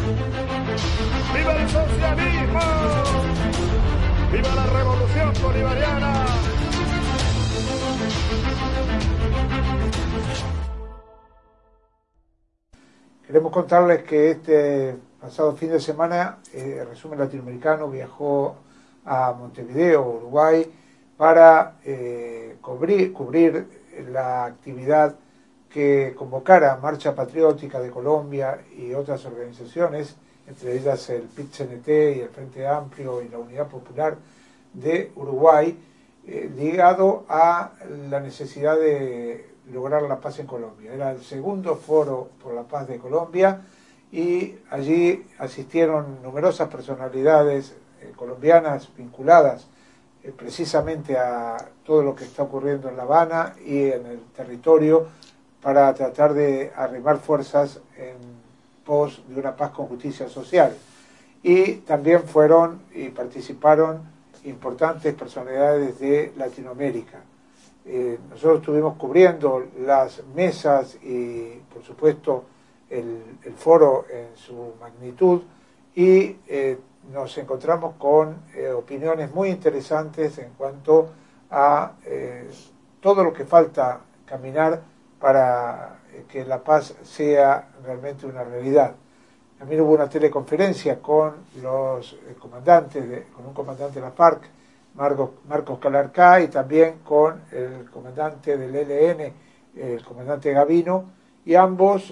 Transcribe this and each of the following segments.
¡Viva el socialismo! ¡Viva la revolución bolivariana! Queremos contarles que este pasado fin de semana Resumen Latinoamericano viajó a Montevideo, Uruguay, para cubrir la actividad que convocara Marcha Patriótica de Colombia y otras organizaciones, entre ellas el PIT-CNT y el Frente Amplio y la Unidad Popular de Uruguay, ligado a la necesidad de lograr la paz en Colombia. Era el segundo foro por la paz de Colombia y allí asistieron numerosas personalidades colombianas vinculadas precisamente a todo lo que está ocurriendo en La Habana y en el territorio para tratar de arrimar fuerzas en pos de una paz con justicia social. Y también fueron y participaron importantes personalidades de Latinoamérica. Nosotros estuvimos cubriendo las mesas y, por supuesto, el foro en su magnitud y nos encontramos con opiniones muy interesantes en cuanto a todo lo que falta caminar para que la paz sea realmente una realidad. También hubo una teleconferencia con los comandantes, con un comandante de la FARC, Marcos Calarcá, y también con el comandante del ELN, el comandante Gavino, y ambos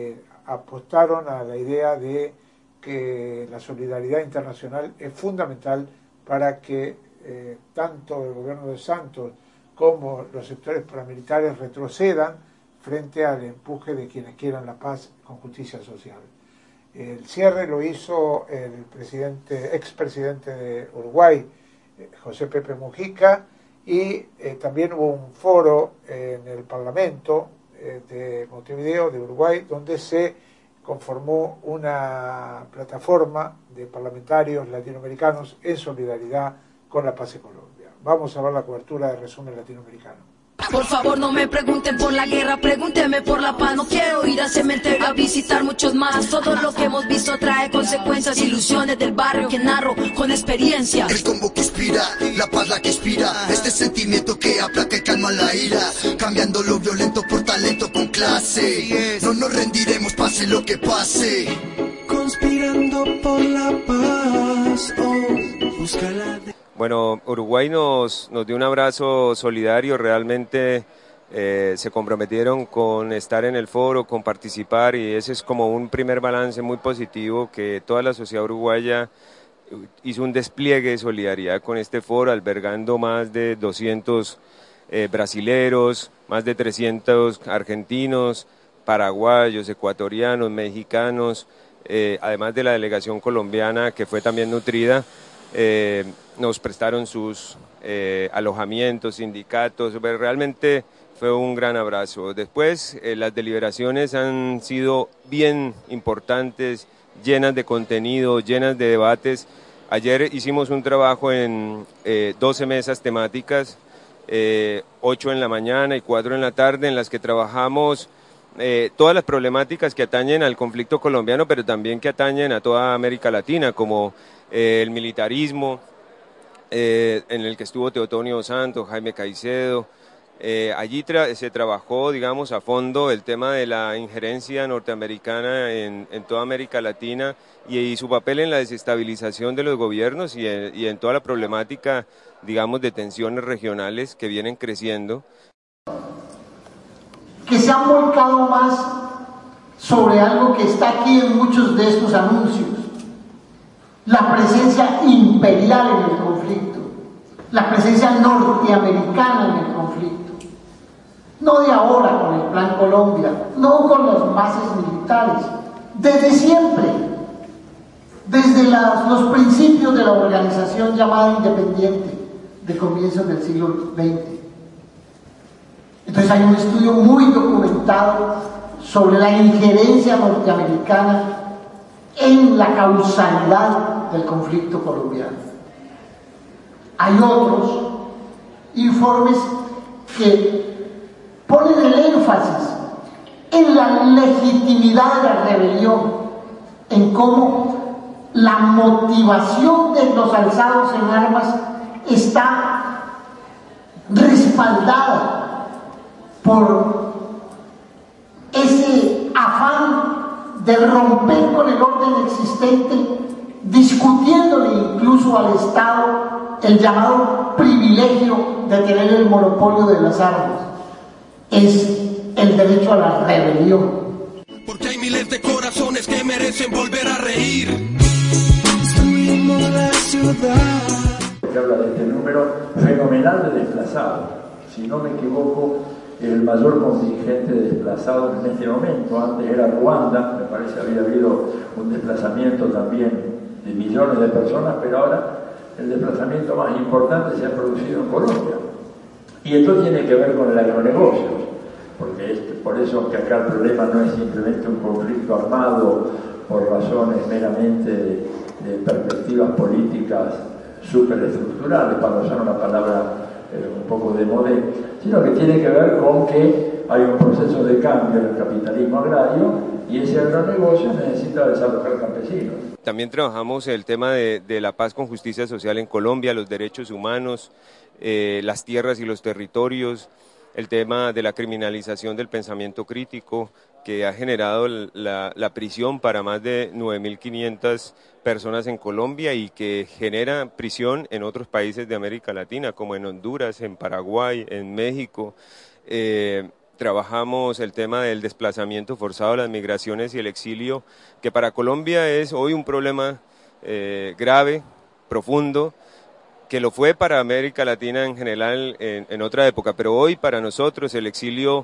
apostaron a la idea de que la solidaridad internacional es fundamental para que tanto el gobierno de Santos como los sectores paramilitares retrocedan frente al empuje de quienes quieran la paz con justicia social. El cierre lo hizo el expresidente de Uruguay, José Pepe Mujica, y también hubo un foro en el Parlamento de Montevideo, de Uruguay, donde se conformó una plataforma de parlamentarios latinoamericanos en solidaridad con la paz en Colombia. Vamos a ver la cobertura de Resumen Latinoamericano. Por favor, no me pregunten por la guerra, pregúntenme por la paz. No quiero ir al cementerio a visitar muchos más. Todo lo que hemos visto trae consecuencias, ilusiones del barrio que narro con experiencia. El combo que inspira, la paz la que inspira, este sentimiento que aplaca y calma la ira, cambiando lo violento por talento con clase. No nos rendiremos pase lo que pase. Conspirando por la paz, búscala de... Bueno, Uruguay nos dio un abrazo solidario, realmente se comprometieron con estar en el foro, con participar, y ese es como un primer balance muy positivo, que toda la sociedad uruguaya hizo un despliegue de solidaridad con este foro, albergando más de 200 brasileros, más de 300 argentinos, paraguayos, ecuatorianos, mexicanos, además de la delegación colombiana que fue también nutrida. Nos prestaron sus alojamientos, sindicatos, pero realmente fue un gran abrazo. Después las deliberaciones han sido bien importantes, llenas de contenido, llenas de debates. Ayer hicimos un trabajo en 12 mesas temáticas, 8 en la mañana y 4 en la tarde, en las que trabajamos todas las problemáticas que atañen al conflicto colombiano, pero también que atañen a toda América Latina, como el militarismo, en el que estuvo Teotonio Santos, Jaime Caicedo. Allí se trabajó, digamos, a fondo el tema de la injerencia norteamericana en toda América Latina y su papel en la desestabilización de los gobiernos y en toda la problemática, digamos, de tensiones regionales que vienen creciendo. Que se han volcado más sobre algo que está aquí en muchos de estos anuncios: la presencia imperial en el conflicto, la presencia norteamericana en el conflicto. No de ahora con el Plan Colombia, no con las bases militares, desde siempre, desde los principios de la organización llamada Independiente de comienzos del siglo XX. Entonces hay un estudio muy documentado sobre la injerencia norteamericana en la causalidad del conflicto colombiano. Hay otros informes que ponen el énfasis en la legitimidad de la rebelión, en cómo la motivación de los alzados en armas está respaldada por ese afán de romper con el orden existente, discutiéndole incluso al Estado el llamado privilegio de tener el monopolio de las armas. Es el derecho a la rebelión. Porque hay miles de corazones que merecen volver a reír. Destruimos la ciudad. Que habla de este número fenomenal de desplazados. Si no me equivoco, el mayor contingente de desplazados en este momento. Antes era Ruanda, me parece había habido un desplazamiento también de millones de personas, pero ahora el desplazamiento más importante se ha producido en Colombia. Y esto tiene que ver con el agronegocio, porque por eso que acá el problema no es simplemente un conflicto armado por razones meramente de perspectivas políticas superestructurales, para usar una palabra un poco de moda, sino que tiene que ver con que hay un proceso de cambio en el capitalismo agrario y ese agronegocio necesita desalojar campesinos. También trabajamos el tema de la paz con justicia social en Colombia, los derechos humanos, las tierras y los territorios, el tema de la criminalización del pensamiento crítico, que ha generado la prisión para más de 9.500 personas en Colombia y que genera prisión en otros países de América Latina, como en Honduras, en Paraguay, en México. Trabajamos el tema del desplazamiento forzado, las migraciones y el exilio, que para Colombia es hoy un problema grave, profundo, que lo fue para América Latina en general en otra época, pero hoy para nosotros el exilio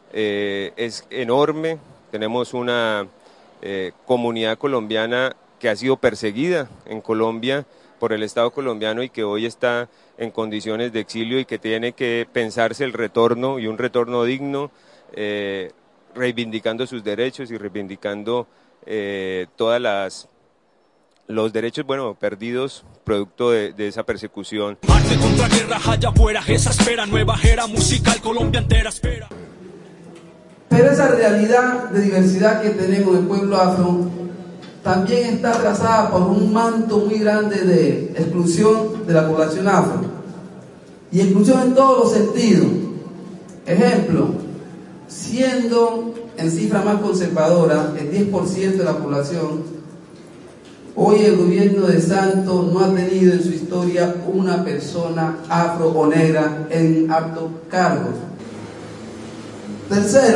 es enorme. Tenemos una comunidad colombiana que ha sido perseguida en Colombia por el Estado colombiano y que hoy está en condiciones de exilio y que tiene que pensarse el retorno y un retorno digno, reivindicando sus derechos y reivindicando los derechos, perdidos producto de esa persecución. Arte contra guerra, allá afuera, esa espera, nueva era musical, Colombia entera espera. Pero esa realidad de diversidad que tenemos en el pueblo afro también está atrasada por un manto muy grande de exclusión de la población afro. Y exclusión en todos los sentidos. Ejemplo, siendo en cifra más conservadora el 10% de la población, hoy el gobierno de Santos no ha tenido en su historia una persona afro o negra en altos cargos. Tercero,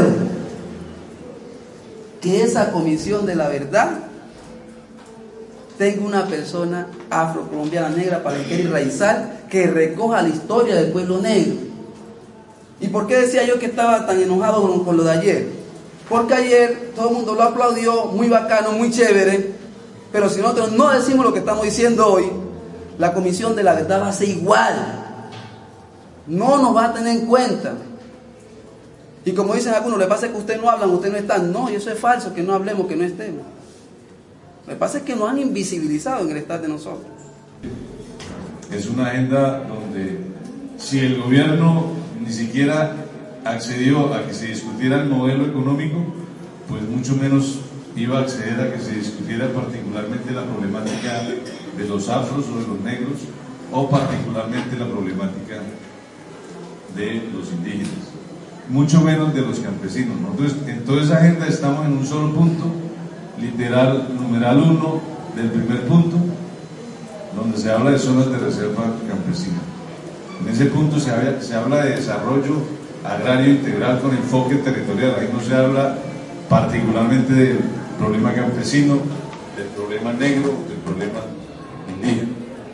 que esa comisión de la verdad tenga una persona afrocolombiana negra, palenquera y raizal que recoja la historia del pueblo negro. ¿Y por qué decía yo que estaba tan enojado con lo de ayer? Porque ayer todo el mundo lo aplaudió, muy bacano, muy chévere, pero si nosotros no decimos lo que estamos diciendo hoy, la comisión de la verdad va a ser igual, no nos va a tener en cuenta. Y como dicen algunos, le pasa que ustedes no hablan, ustedes no están. No, y eso es falso, que no hablemos, que no estemos. Lo que pasa es que nos han invisibilizado en el estar de nosotros. Es una agenda donde si el gobierno ni siquiera accedió a que se discutiera el modelo económico, pues mucho menos iba a acceder a que se discutiera particularmente la problemática de los afros o de los negros, o particularmente la problemática de los indígenas, mucho menos de los campesinos, ¿no? Entonces, en toda esa agenda estamos en un solo punto, literal, numeral 1 del primer punto, donde se habla de zonas de reserva campesina. En ese punto se habla de desarrollo agrario integral con enfoque territorial. Ahí no se habla particularmente del problema campesino, del problema negro, del problema indígena.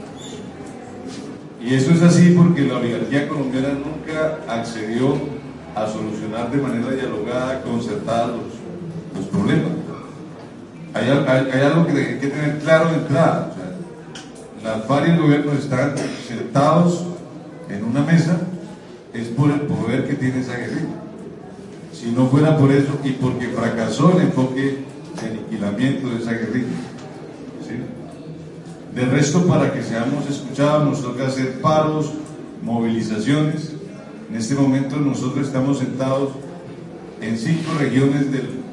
Y eso es así porque la oligarquía colombiana nunca accedió a solucionar de manera dialogada, concertada los problemas. Hay algo que hay que tener claro de entrada. O sea, las FARC y el gobierno están sentados en una mesa, es por el poder que tiene esa guerrilla. Si no fuera por eso y porque fracasó el enfoque de aniquilamiento de esa guerrilla, ¿sí? De resto, para que seamos escuchados nos toca hacer paros, movilizaciones. En este momento nosotros estamos sentados en 5 regiones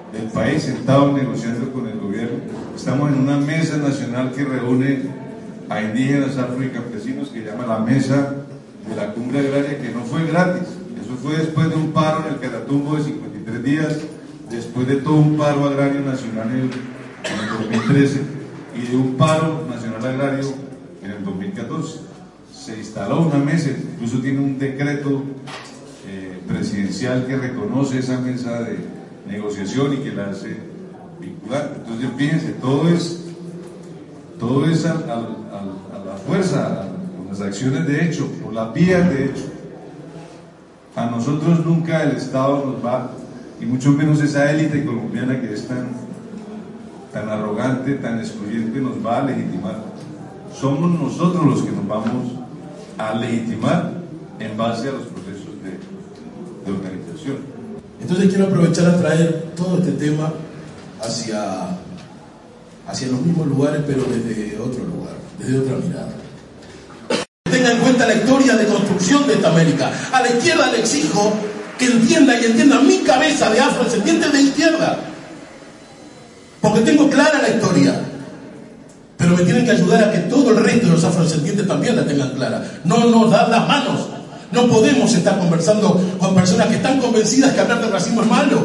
del país sentados negociando con el gobierno. Estamos en una mesa nacional que reúne a indígenas, afro y campesinos, que llama la Mesa de la Cumbre Agraria, que no fue gratis. Eso fue después de un paro en el Catatumbo de 53 días, después de todo un paro agrario nacional en el 2013 y de un paro nacional agrario en el 2014. Se instaló una mesa, incluso tiene un decreto presidencial que reconoce esa mesa de negociación y que la hace vincular. Entonces fíjense, todo es a la fuerza, con las acciones de hecho, por las vías de hecho. A nosotros nunca el Estado nos va, y mucho menos esa élite colombiana que es tan arrogante, tan excluyente, nos va a legitimar. Somos nosotros los que nos vamos a legitimar en base a los procesos de organización. Entonces quiero aprovechar a traer todo este tema hacia los mismos lugares, pero desde otro lugar, desde otra mirada. Tenga en cuenta la historia de construcción de esta América. A la izquierda le exijo que entienda mi cabeza de afrodescendiente de izquierda, porque tengo clara la historia, pero me tienen que ayudar a que todo el resto de los afrodescendientes también la tengan clara. No nos dan las manos. No podemos estar conversando con personas que están convencidas que hablar de racismo es malo.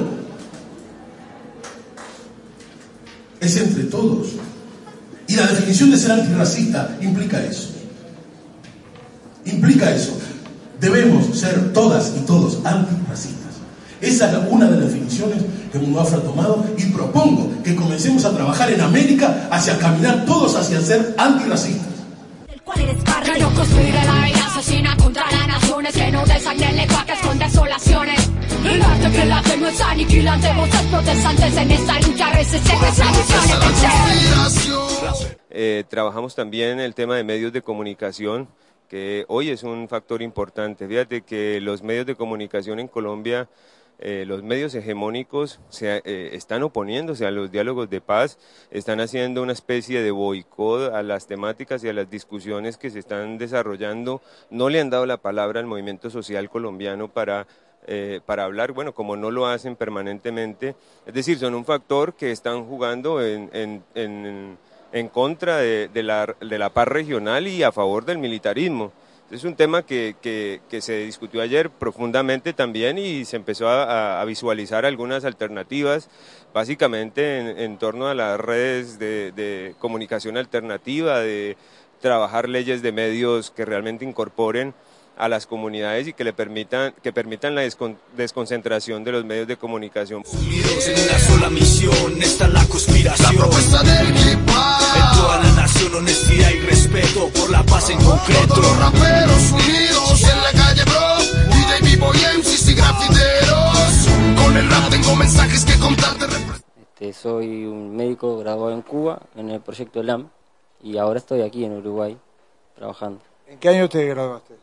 Es entre todos. Y la definición de ser antirracista implica eso. Implica eso. Debemos ser todas y todos antirracistas. Esa es una de las definiciones que Mundo Afro ha tomado, y propongo que comencemos a trabajar en América hacia caminar todos hacia ser antirracistas. Que no construiré la vida asesina contra las naciones, que no desangre el lenguaje con desolaciones. El arte que late no es aniquilante, voces protestantes en esta lucha resistentes tradiciones. Trabajamos también en el tema de medios de comunicación, que hoy es un factor importante. Fíjate que los medios de comunicación en Colombia, los medios hegemónicos están oponiéndose a los diálogos de paz, están haciendo una especie de boicot a las temáticas y a las discusiones que se están desarrollando. No le han dado la palabra al movimiento social colombiano para hablar, bueno, como no lo hacen permanentemente. Es decir, son un factor que están jugando en contra de la paz regional y a favor del militarismo. Es un tema que se discutió ayer profundamente también, y se empezó a visualizar algunas alternativas, básicamente en torno a las redes de comunicación alternativa, de trabajar leyes de medios que realmente incorporen a las comunidades y que permitan la desconcentración de los medios de comunicación. Unidos en una sola misión, está la conspiración. La propuesta del hip hop. En toda la nación, honestidad y respeto por la paz en concreto. Todos los raperos unidos en la calle, bro. DJ, B-boy, MCs y grafiteros. Con el rap tengo mensajes que contarte. Soy un médico graduado en Cuba en el proyecto LAM, y ahora estoy aquí en Uruguay trabajando. ¿En qué año te graduaste?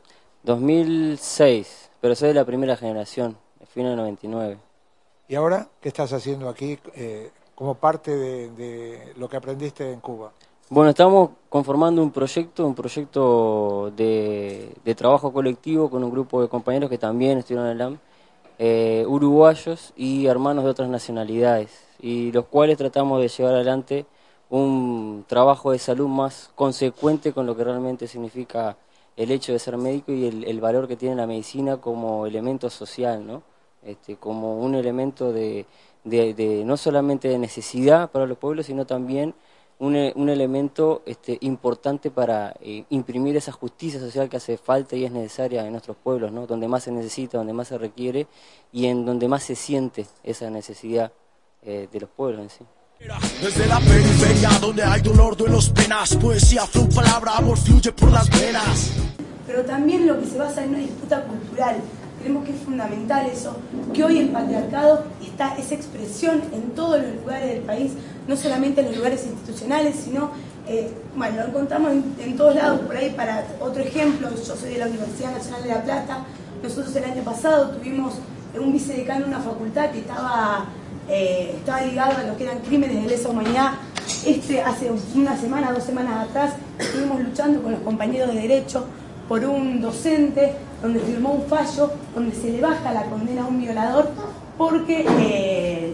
2006, pero soy de la primera generación, fui en el 99. ¿Y ahora qué estás haciendo aquí como parte de lo que aprendiste en Cuba? Bueno, estamos conformando un proyecto de trabajo colectivo con un grupo de compañeros que también estuvieron en el LAM, uruguayos y hermanos de otras nacionalidades, y los cuales tratamos de llevar adelante un trabajo de salud más consecuente con lo que realmente significa el hecho de ser médico y el valor que tiene la medicina como elemento social, ¿no? Como un elemento de no solamente de necesidad para los pueblos, sino también un elemento importante para imprimir esa justicia social que hace falta y es necesaria en nuestros pueblos, ¿no? Donde más se necesita, donde más se requiere y en donde más se siente esa necesidad de los pueblos en sí. Desde la periferia donde hay dolor, duelos, penas, poesía, flow, palabra, amor fluye por las venas. Pero también lo que se basa en una disputa cultural. Creemos que es fundamental eso, que hoy el patriarcado está esa expresión en todos los lugares del país, no solamente en los lugares institucionales, sino, bueno, lo encontramos en todos lados. Por ahí, para otro ejemplo, yo soy de la Universidad Nacional de La Plata. Nosotros el año pasado tuvimos un vicedecano en una facultad que estaba ligado a lo que eran crímenes de lesa humanidad. Hace una semana, 2 semanas atrás, estuvimos luchando con los compañeros de Derecho por un docente donde firmó un fallo donde se le baja la condena a un violador porque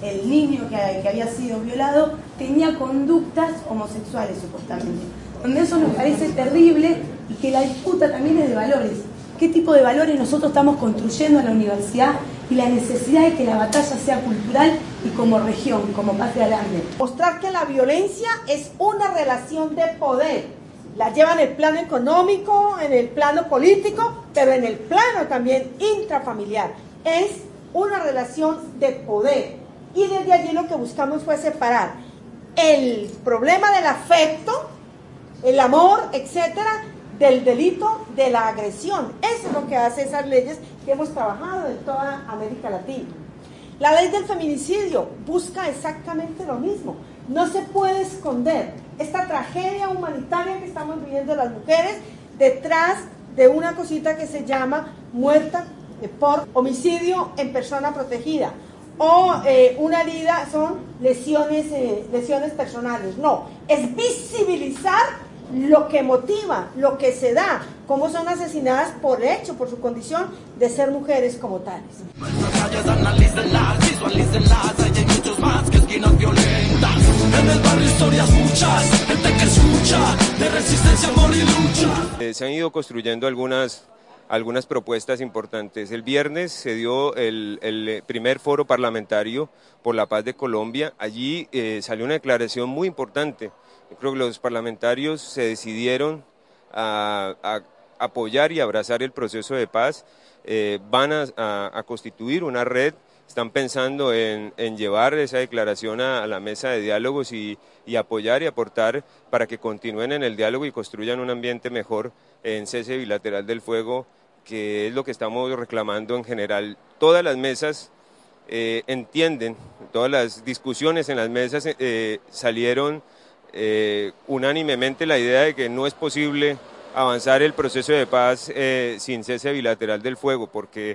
el niño que había sido violado tenía conductas homosexuales supuestamente, donde eso nos parece terrible y que la disputa también es de valores. ¿Qué tipo de valores nosotros estamos construyendo en la universidad? Y la necesidad de que la batalla sea cultural y como región, como patria grande. Mostrar que la violencia es una relación de poder. La lleva en el plano económico, en el plano político, pero en el plano también intrafamiliar. Es una relación de poder. Y desde allí lo que buscamos fue separar el problema del afecto, el amor, etcétera, del delito de la agresión. Eso es lo que hace esas leyes que hemos trabajado en toda América Latina. La ley del feminicidio busca exactamente lo mismo. No se puede esconder esta tragedia humanitaria que estamos viviendo las mujeres detrás de una cosita que se llama muerta por homicidio en persona protegida o una herida son lesiones personales. No, es visibilizar lo que motiva, lo que se da, cómo son asesinadas por hecho, por su condición de ser mujeres como tales. En el barrio historias muchas, gente que escucha, de resistencia, amor y lucha. Se han ido construyendo algunas propuestas importantes. El viernes se dio el primer foro parlamentario por la paz de Colombia. Allí salió una declaración muy importante. Yo creo que los parlamentarios se decidieron a apoyar y abrazar el proceso de paz. Van a constituir una red. Están pensando en llevar esa declaración a la mesa de diálogos y apoyar y aportar para que continúen en el diálogo y construyan un ambiente mejor en cese bilateral del fuego, que es lo que estamos reclamando en general. Todas las mesas entienden, todas las discusiones en las mesas salieron unánimemente la idea de que no es posible avanzar el proceso de paz sin cese bilateral del fuego, porque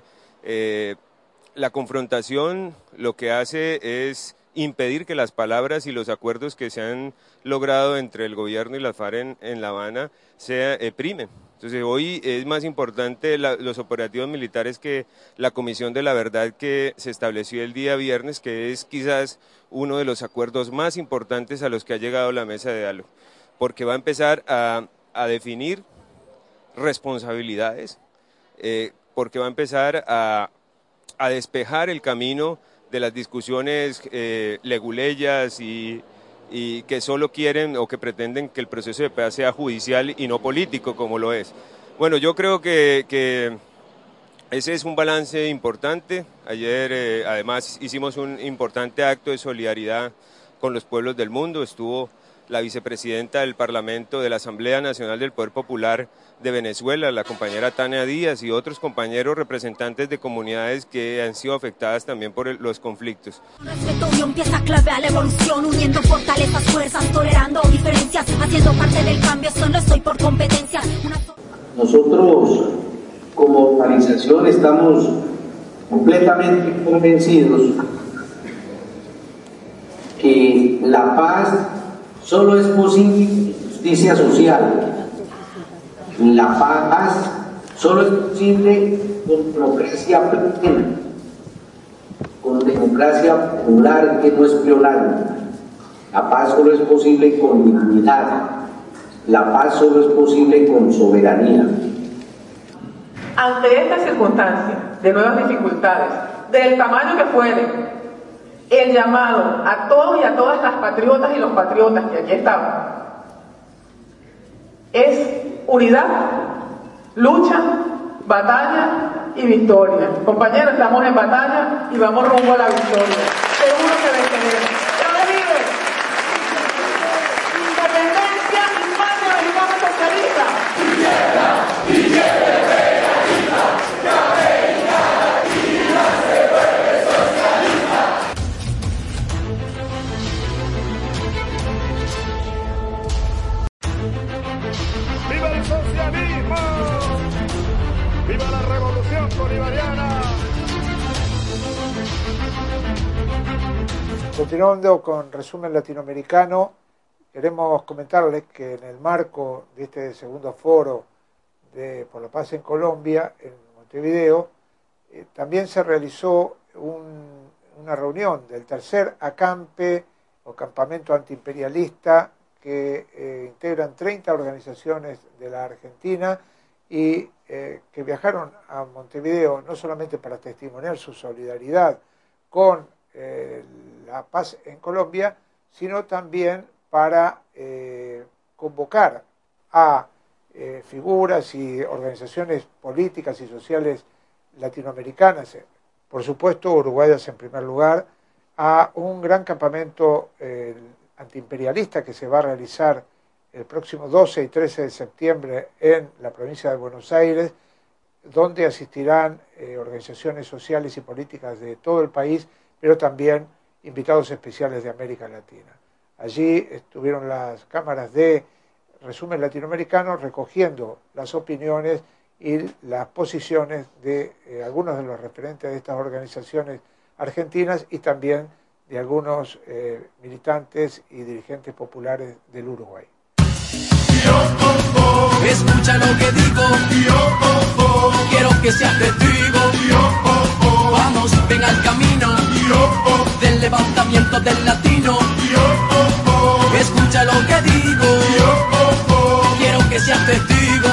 la confrontación lo que hace es impedir que las palabras y los acuerdos que se han logrado entre el gobierno y las FARC en La Habana se primen. Entonces hoy es más importante los operativos militares que la Comisión de la Verdad que se estableció el día viernes, que es quizás uno de los acuerdos más importantes a los que ha llegado la mesa de diálogo, porque va a empezar a definir responsabilidades, porque va a empezar a despejar el camino de las discusiones leguleyas y que solo quieren o que pretenden que el proceso de paz sea judicial y no político como lo es. Bueno, yo creo que ese es un balance importante. Ayer además hicimos un importante acto de solidaridad con los pueblos del mundo. Estuvo la vicepresidenta del Parlamento de la Asamblea Nacional del Poder Popular de Venezuela, la compañera Tania Díaz, y otros compañeros representantes de comunidades que han sido afectadas también por los conflictos. Respeto y empieza clave a la evolución, uniendo fortalezas, fuerzas, tolerando diferencias, haciendo parte del cambio, solo estoy por competencia. Nosotros como organización estamos completamente convencidos que la paz solo es posible con justicia social. La paz solo es posible con democracia plena, con democracia popular que no es plenaria. La paz solo es posible con dignidad. La paz solo es posible con soberanía. Ante esta circunstancia de nuevas dificultades, del tamaño que fueren, el llamado a todos y a todas las patriotas y los patriotas que aquí estamos es unidad, lucha, batalla y victoria. Compañeros, estamos en batalla y vamos rumbo a la victoria. Seguro que venceremos. ¡Que vive! ¡Independencia y patria mexicana socialista! ¡Viva el socialismo! ¡Viva la revolución bolivariana! Continuando con resumen latinoamericano, queremos comentarles que en el marco de este segundo foro por la paz en Colombia, en Montevideo, también se realizó una reunión del tercer acampe o campamento antiimperialista que integran 30 organizaciones de la Argentina y que viajaron a Montevideo no solamente para testimoniar su solidaridad con la paz en Colombia, sino también para convocar a figuras y organizaciones políticas y sociales latinoamericanas, por supuesto uruguayas en primer lugar, a un gran campamento antiimperialista que se va a realizar el próximo 12 y 13 de septiembre en la provincia de Buenos Aires, donde asistirán organizaciones sociales y políticas de todo el país, pero también invitados especiales de América Latina. Allí estuvieron las cámaras de Resumen Latinoamericano recogiendo las opiniones y las posiciones de algunos de los referentes de estas organizaciones argentinas y también de algunos militantes y dirigentes populares del Uruguay. Escucha lo que digo, quiero que seas testigo. Vamos, ven al camino del levantamiento del latino. Escucha lo que digo, quiero que seas testigo.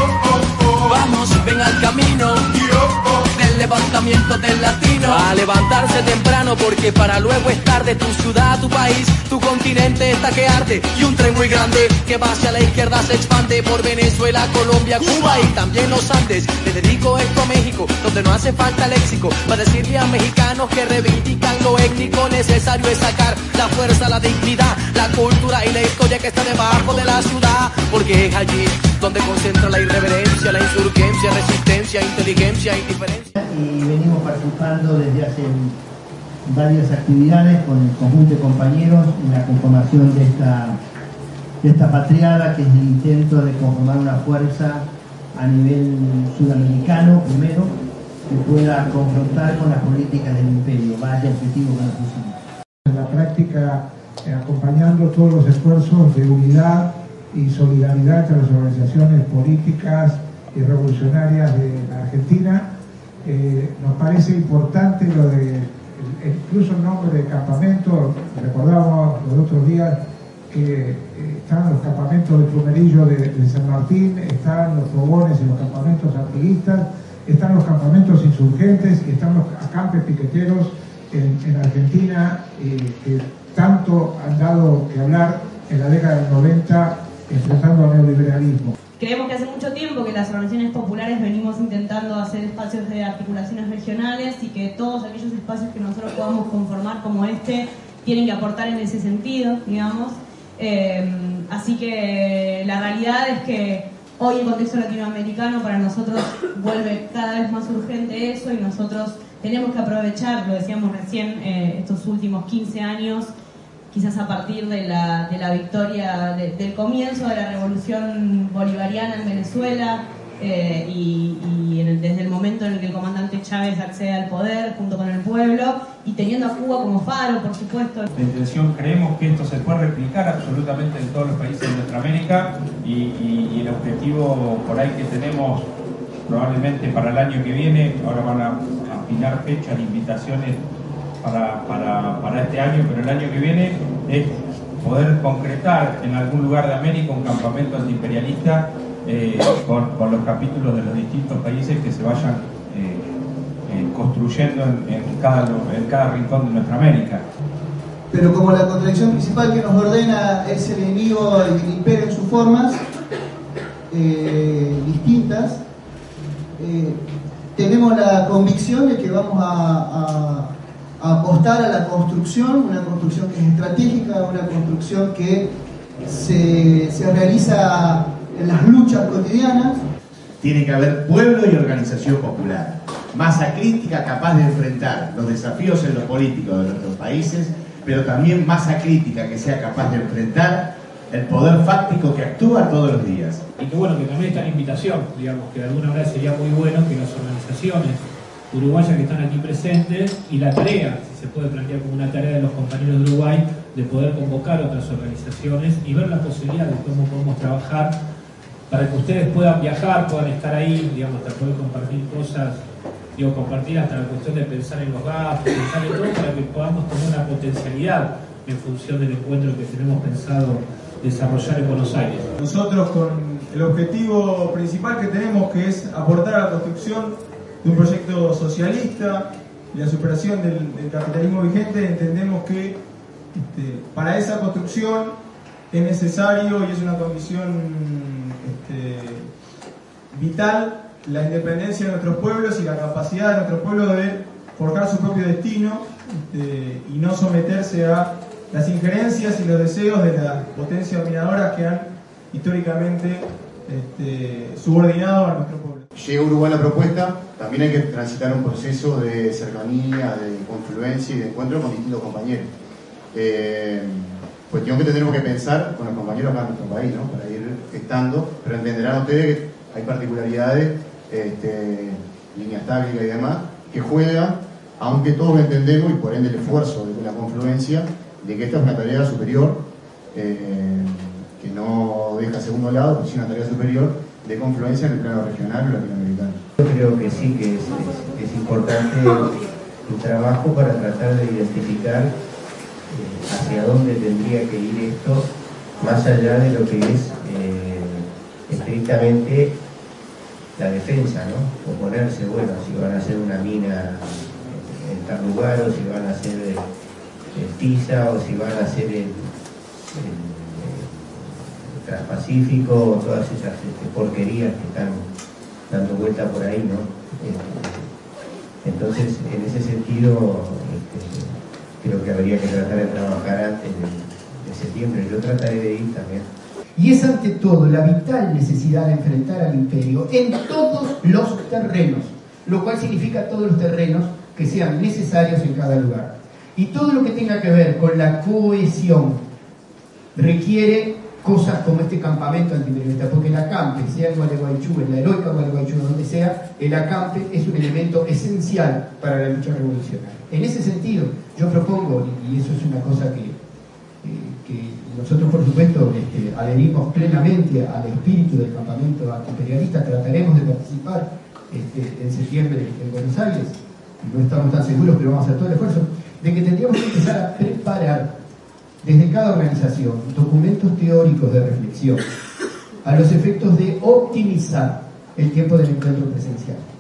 Vamos, ven al camino del levantamiento del latino. A levantarse temprano porque para luego es tarde. Tu ciudad, tu país, tu continente está que arde. Y un tren muy grande que va hacia la izquierda se expande por Venezuela, Colombia, Cuba y también los Andes. Le dedico esto a México, donde no hace falta léxico, para decirle a mexicanos que reivindican lo étnico. Necesario es sacar la fuerza, la dignidad, la cultura y la historia que está debajo de la ciudad, porque es allí donde concentra la irreverencia, la insurgencia, resistencia, inteligencia, indiferencia. Y venimos participando desde hace varias actividades con el conjunto de compañeros en la conformación de esta patriada, que es el intento de conformar una fuerza a nivel sudamericano primero, que pueda confrontar con las políticas del imperio, vaya objetivo que nos pusimos. En la práctica, acompañando todos los esfuerzos de unidad y solidaridad entre las organizaciones políticas y revolucionarias de la Argentina, nos parece importante lo de incluso el nombre de campamento. Recordábamos los otros días que están los campamentos de Plumerillo de San Martín, están los fogones y los campamentos artiguistas, están los campamentos insurgentes y están los acampes piqueteros en Argentina, que tanto han dado que hablar en la década del 90 enfrentando al neoliberalismo. Creemos que hace mucho tiempo que las organizaciones populares venimos intentando hacer espacios de articulaciones regionales y que todos aquellos espacios que nosotros podamos conformar como este tienen que aportar en ese sentido, digamos. Así que la realidad es que hoy el contexto latinoamericano para nosotros vuelve cada vez más urgente eso, y nosotros tenemos que aprovechar, lo decíamos recién, estos últimos 15 años, quizás a partir de la victoria, del comienzo de la revolución bolivariana en Venezuela, desde el momento en el que el comandante Chávez accede al poder junto con el pueblo, y teniendo a Cuba como faro, por supuesto. La intención, creemos que esto se puede replicar absolutamente en todos los países de nuestra América, y el objetivo por ahí que tenemos probablemente para el año que viene, ahora van a afinar fechas, invitaciones para este año, pero el año que viene es poder concretar en algún lugar de América un campamento antiimperialista con los capítulos de los distintos países que se vayan construyendo en cada rincón de nuestra América. Pero como la contradicción principal que nos ordena es el enemigo y el imperio en sus formas distintas, tenemos la convicción de que vamos a apostar a la construcción, una construcción que es estratégica, una construcción que se realiza en las luchas cotidianas. Tiene que haber pueblo y organización popular, masa crítica capaz de enfrentar los desafíos en lo político de nuestros países, pero también masa crítica que sea capaz de enfrentar el poder fáctico que actúa todos los días. Y que bueno, que también está la invitación, digamos, que de alguna manera sería muy bueno que las organizaciones uruguayas que están aquí presentes, y la tarea, si se puede plantear como una tarea de los compañeros de Uruguay, de poder convocar otras organizaciones y ver la posibilidad de cómo podemos trabajar para que ustedes puedan viajar, puedan estar ahí, digamos, para poder compartir cosas digo, compartir hasta la cuestión de pensar en los gastos, pensar en todo para que podamos tener una potencialidad en función del encuentro que tenemos pensado desarrollar en Buenos Aires. Nosotros con el objetivo principal que tenemos, que es aportar a la construcción de un proyecto socialista y la superación del capitalismo vigente, entendemos que para esa construcción es necesario y es una condición vital la independencia de nuestros pueblos y la capacidad de nuestros pueblos de forjar su propio destino y no someterse a las injerencias y los deseos de las potencias dominadoras que han históricamente subordinado a nuestro pueblo. Llega a Uruguay la propuesta, también hay que transitar un proceso de cercanía, de confluencia y de encuentro con distintos compañeros. Cuestión que tendremos que pensar con los compañeros acá en nuestro país, ¿no? Para ir gestando, pero entenderán ustedes que hay particularidades, líneas tácticas y demás, que juegan, aunque todos lo entendemos y por ende el esfuerzo de la confluencia, de que esta es una tarea superior, que no deja a segundo lado, pero sí una tarea superior de confluencia en el plano regional o latinoamericano. Yo creo que sí, que es importante el trabajo para tratar de identificar hacia dónde tendría que ir esto, más allá de lo que es estrictamente la defensa, ¿no? Oponerse, bueno, si van a hacer una mina en tal lugar, o si van a hacer el TISA, o si van a hacer el Transpacífico, todas esas porquerías que están dando vuelta por ahí, ¿no? Entonces, en ese sentido, creo que habría que tratar de trabajar antes de septiembre. Yo trataré de ir también. Y es ante todo la vital necesidad de enfrentar al imperio en todos los terrenos, lo cual significa todos los terrenos que sean necesarios en cada lugar. Y todo lo que tenga que ver con la cohesión requiere cosas como este campamento antiimperialista, porque el acampe, sea en Gualeguaychú, en la heroica Gualeguaychú, donde sea, el acampe es un elemento esencial para la lucha revolucionaria. En ese sentido, yo propongo, y eso es una cosa que nosotros por supuesto adherimos plenamente al espíritu del campamento antiimperialista, trataremos de participar en septiembre en Buenos Aires, no estamos tan seguros, pero vamos a hacer todo el esfuerzo, de que tendríamos que empezar a preparar desde cada organización documentos teóricos de reflexión a los efectos de optimizar el tiempo del encuentro presencial.